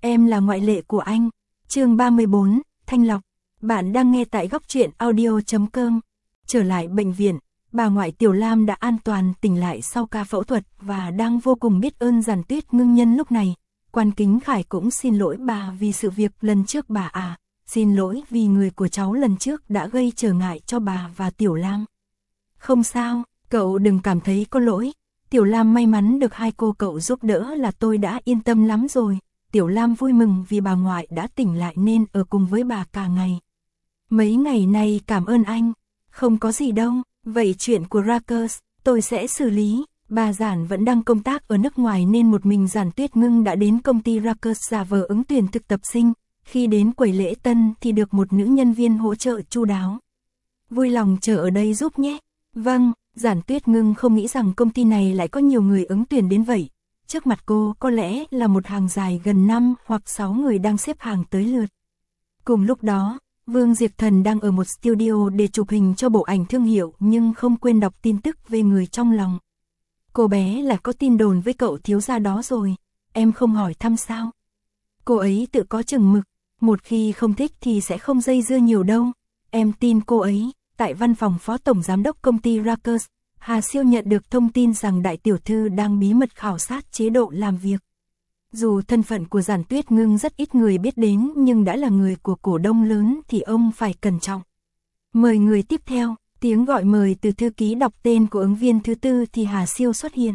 Em là ngoại lệ của anh. Chương 34, Thanh lọc. Bạn đang nghe tại góc truyện audio.com. Trở lại bệnh viện, bà ngoại Tiểu Lam đã an toàn tỉnh lại sau ca phẫu thuật và đang vô cùng biết ơn Giản Tuyết Ngưng nhân lúc này. Quan Kính Khải cũng xin lỗi bà vì sự việc lần trước bà à. Xin lỗi vì người của cháu lần trước đã gây trở ngại cho bà và Tiểu Lam. Không sao, cậu đừng cảm thấy có lỗi. Tiểu Lam may mắn được hai cô cậu giúp đỡ là tôi đã yên tâm lắm rồi. Tiểu Lam vui mừng vì bà ngoại đã tỉnh lại nên ở cùng với bà cả ngày. Mấy ngày này cảm ơn anh. Không có gì đâu, vậy chuyện của Rakers, tôi sẽ xử lý. Bà Giản vẫn đang công tác ở nước ngoài nên một mình Giản Tuyết Ngưng đã đến công ty Rakers giả vờ ứng tuyển thực tập sinh. Khi đến quầy lễ tân thì được một nữ nhân viên hỗ trợ chu đáo. Vui lòng chờ ở đây giúp nhé. Vâng, Giản Tuyết Ngưng không nghĩ rằng công ty này lại có nhiều người ứng tuyển đến vậy. Trước mặt cô có lẽ là một hàng dài gần 5 hoặc 6 người đang xếp hàng tới lượt. Cùng lúc đó, Vương Diệp Thần đang ở một studio để chụp hình cho bộ ảnh thương hiệu nhưng không quên đọc tin tức về người trong lòng. Cô bé là có tin đồn với cậu thiếu gia đó rồi, em không hỏi thăm sao? Cô ấy tự có chừng mực, một khi không thích thì sẽ không dây dưa nhiều đâu, em tin cô ấy. Tại văn phòng phó tổng giám đốc công ty Rakers, Hà Siêu nhận được thông tin rằng đại tiểu thư đang bí mật khảo sát chế độ làm việc. Dù thân phận của Giản Tuyết Ngưng rất ít người biết đến nhưng đã là người của cổ đông lớn thì ông phải cẩn trọng. Mời người tiếp theo, tiếng gọi mời từ thư ký đọc tên của ứng viên thứ tư thì Hà Siêu xuất hiện.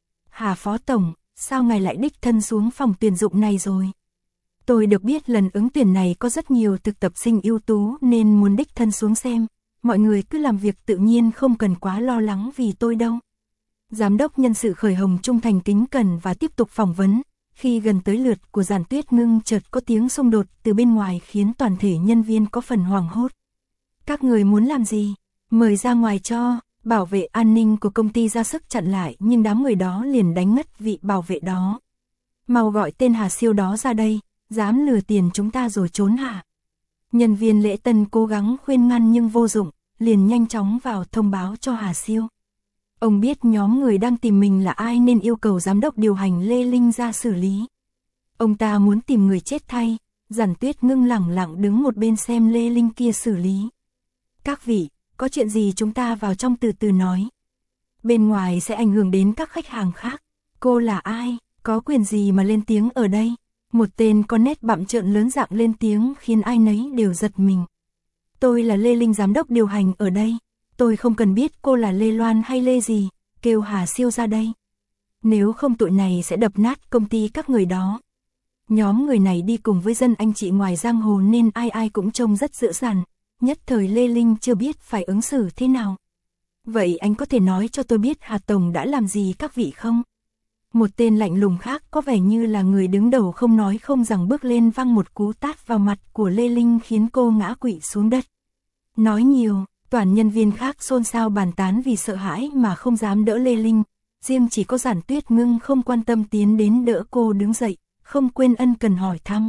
Hà phó tổng, sao ngài lại đích thân xuống phòng tuyển dụng này rồi? Tôi được biết lần ứng tuyển này có rất nhiều thực tập sinh ưu tú nên muốn đích thân xuống xem. Mọi người cứ làm việc tự nhiên không cần quá lo lắng vì tôi đâu. Giám đốc nhân sự Khởi Hồng trung thành kính cẩn và tiếp tục phỏng vấn. Khi gần tới lượt của Giản Tuyết Ngưng chợt có tiếng xung đột từ bên ngoài khiến toàn thể nhân viên có phần hoảng hốt. Các người muốn làm gì? Mời ra ngoài cho. Bảo vệ an ninh của công ty ra sức chặn lại nhưng đám người đó liền đánh ngất vị bảo vệ đó. Mau gọi tên Hà Siêu đó ra đây, dám lừa tiền chúng ta rồi trốn hả? Nhân viên lễ tân cố gắng khuyên ngăn nhưng vô dụng, liền nhanh chóng vào thông báo cho Hà Siêu. Ông biết nhóm người đang tìm mình là ai nên yêu cầu giám đốc điều hành Lê Linh ra xử lý. Ông ta muốn tìm người chết thay, Giản Tuyết Ngưng lẳng lặng đứng một bên xem Lê Linh kia xử lý. Các vị, có chuyện gì chúng ta vào trong từ từ nói. Bên ngoài sẽ ảnh hưởng đến các khách hàng khác. Cô là ai, có quyền gì mà lên tiếng ở đây? Một tên có nét bặm trợn lớn dạng lên tiếng khiến ai nấy đều giật mình. Tôi là Lê Linh giám đốc điều hành ở đây. Tôi không cần biết cô là Lê Loan hay Lê gì, kêu Hà Siêu ra đây. Nếu không tụi này sẽ đập nát công ty các người đó. Nhóm người này đi cùng với dân anh chị ngoài giang hồ nên ai ai cũng trông rất dữ dằn. Nhất thời Lê Linh chưa biết phải ứng xử thế nào. Vậy anh có thể nói cho tôi biết Hà Tổng đã làm gì các vị không? Một tên lạnh lùng khác có vẻ như là người đứng đầu không nói không rằng bước lên văng một cú tát vào mặt của Lê Linh khiến cô ngã quỵ xuống đất. Nói nhiều, toàn nhân viên khác xôn xao bàn tán vì sợ hãi mà không dám đỡ Lê Linh. Riêng chỉ có Giản Tuyết Ngưng không quan tâm tiến đến đỡ cô đứng dậy, không quên ân cần hỏi thăm.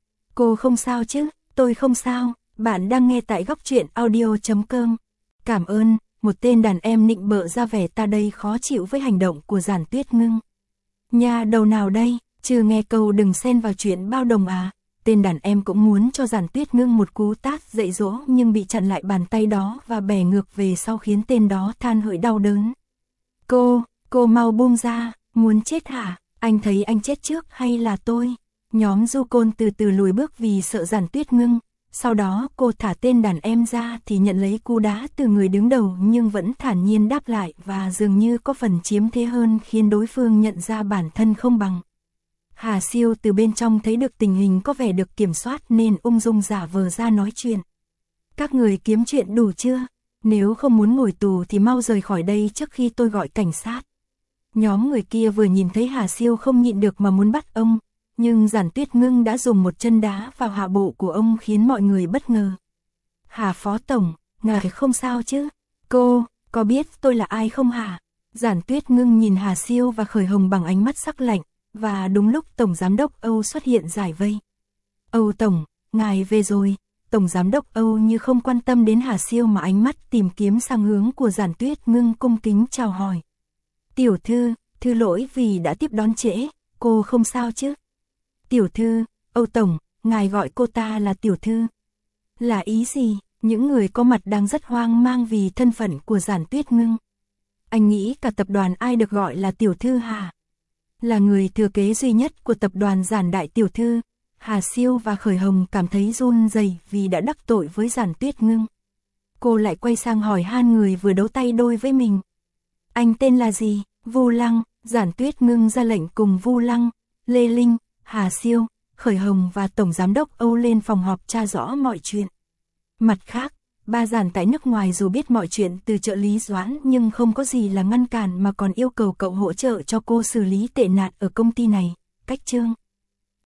Cô không sao chứ? Tôi không sao, bạn đang nghe tại góc truyện audio.com. Cảm ơn, một tên đàn em nịnh bợ ra vẻ ta đây khó chịu với hành động của Giản Tuyết Ngưng. Nhà đầu nào đây, chưa nghe câu đừng xen vào chuyện bao đồng à? Tên đàn em cũng muốn cho Giản Tuyết Ngưng một cú tát dạy dỗ nhưng bị chặn lại bàn tay đó và bẻ ngược về sau khiến tên đó than hỡi đau đớn. Cô mau buông ra, muốn chết hả? Anh thấy anh chết trước hay là tôi? Nhóm Du Côn từ từ lùi bước vì sợ Giản Tuyết Ngưng. Sau đó cô thả tên đàn em ra thì nhận lấy cú đá từ người đứng đầu nhưng vẫn thản nhiên đáp lại và dường như có phần chiếm thế hơn khiến đối phương nhận ra bản thân không bằng. Hà Siêu từ bên trong thấy được tình hình có vẻ được kiểm soát nên ung dung giả vờ ra nói chuyện. Các người kiếm chuyện đủ chưa? Nếu không muốn ngồi tù thì mau rời khỏi đây trước khi tôi gọi cảnh sát. Nhóm người kia vừa nhìn thấy Hà Siêu không nhịn được mà muốn bắt ông. Nhưng Giản Tuyết Ngưng đã dùng một chân đá vào hạ bộ của ông khiến mọi người bất ngờ. Hà phó tổng, ngài không sao chứ? Cô, có biết tôi là ai không hả? Giản Tuyết Ngưng nhìn Hà Siêu và Khởi Hồng bằng ánh mắt sắc lạnh, và đúng lúc Tổng Giám đốc Âu xuất hiện giải vây. Âu Tổng, ngài về rồi. Tổng Giám đốc Âu như không quan tâm đến Hà Siêu mà ánh mắt tìm kiếm sang hướng của Giản Tuyết Ngưng cung kính chào hỏi. Tiểu thư, thư lỗi vì đã tiếp đón trễ, cô không sao chứ? Tiểu thư, Âu Tổng, ngài gọi cô ta là tiểu thư. Là ý gì? Những người có mặt đang rất hoang mang vì thân phận của Giản Tuyết Ngưng. Anh nghĩ cả tập đoàn ai được gọi là tiểu thư hả? Là người thừa kế duy nhất của tập đoàn Giản đại tiểu thư, Hà Siêu và Khởi Hồng cảm thấy run rẩy vì đã đắc tội với Giản Tuyết Ngưng. Cô lại quay sang hỏi han người vừa đấu tay đôi với mình. Anh tên là gì? Vu Lăng. Giản Tuyết Ngưng ra lệnh cùng Vu Lăng, Lê Linh, Hà Siêu, Khởi Hồng và Tổng Giám đốc Âu lên phòng họp tra rõ mọi chuyện. Mặt khác, ba Giản tại nước ngoài dù biết mọi chuyện từ trợ lý Doãn nhưng không có gì là ngăn cản mà còn yêu cầu cậu hỗ trợ cho cô xử lý tệ nạn ở công ty này. Cách chương